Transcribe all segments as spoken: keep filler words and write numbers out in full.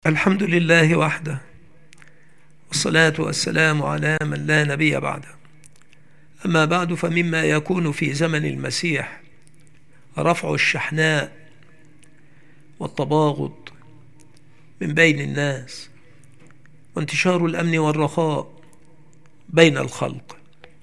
الحمد لله وحده، والصلاة والسلام على من لا نبي بعده. أما بعد، فمما يكون في زمن المسيح رفع الشحناء والتباغض من بين الناس، وانتشار الأمن والرخاء بين الخلق.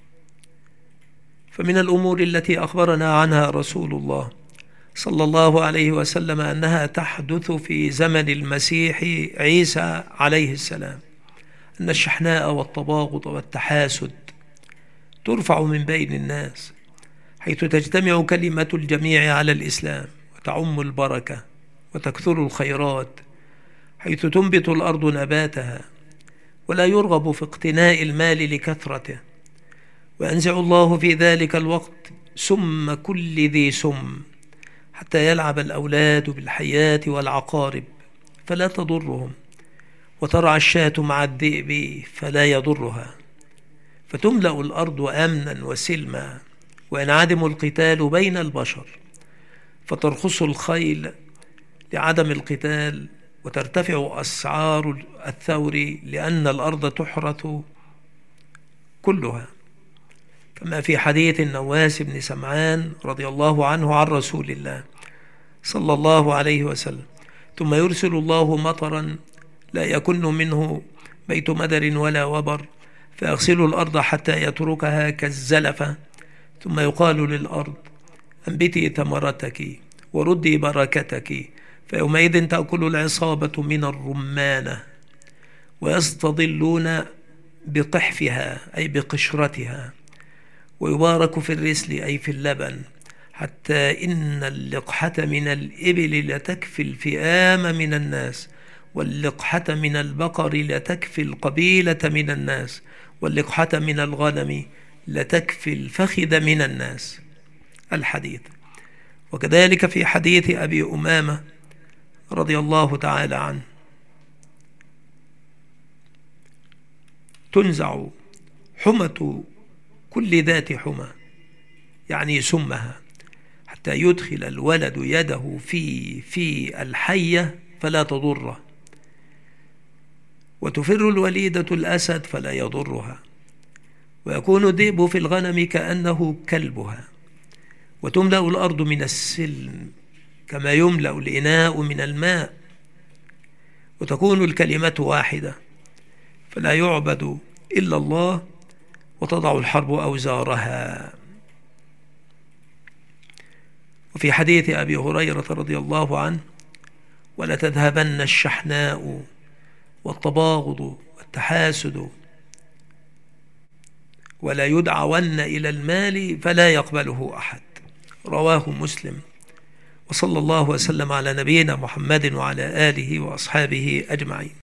فمن الأمور التي أخبرنا عنها رسول الله صلى الله عليه وسلم أنها تحدث في زمن المسيح عيسى عليه السلام، أن الشحناء والتباغض والتحاسد ترفع من بين الناس، حيث تجتمع كلمة الجميع على الإسلام وتعم البركة وتكثر الخيرات، حيث تنبت الأرض نباتها ولا يرغب في اقتناء المال لكثرته، وينزع الله في ذلك الوقت سم كل ذي سم، حتى يلعب الأولاد بالحياة والعقارب فلا تضرهم، وترعى الشاة مع الذئب فلا يضرها، فتملأ الأرض أمنا وسلما، وينعدم القتال بين البشر، فترخص الخيل لعدم القتال، وترتفع أسعار الثور لأن الأرض تحرث كلها، كما في حديث النواس بن سمعان رضي الله عنه عن رسول الله صلى الله عليه وسلم: ثم يرسل الله مطرا لا يكن منه بيت مدر ولا وبر، فيغسل الأرض حتى يتركها كالزلفة، ثم يقال للأرض: أنبتي ثمرتك وردي بركتك، فيومئذ تأكل العصابة من الرمانة، ويستظلون بطحفها أي بقشرتها، ويبارك في الرسل أي في اللبن، حتى إن اللقحة من الإبل لتكفي الفئام من الناس، واللقحة من البقر لتكفي القبيلة من الناس، واللقحة من الغنم لتكفي الفخذ من الناس. الحديث. وكذلك في حديث أبي أمامة رضي الله تعالى عنه: تنزع حمة كل ذات حمى، يعني سمها، حتى يدخل الولد يده في في الحية فلا تضره، وتفر الوليدة الأسد فلا يضرها، ويكون الذئب في الغنم كأنه كلبها، وتملأ الأرض من السلم كما يملأ الإناء من الماء، وتكون الكلمة واحدة فلا يعبد إلا الله، وتضع الحرب أوزارها. وفي حديث أبي هريرة رضي الله عنه: ولتذهبن الشحناء والتباغض والتحاسد، ولا يدعون إلى المال فلا يقبله أحد. رواه مسلم. وصلى الله وسلم على نبينا محمد وعلى آله وأصحابه أجمعين.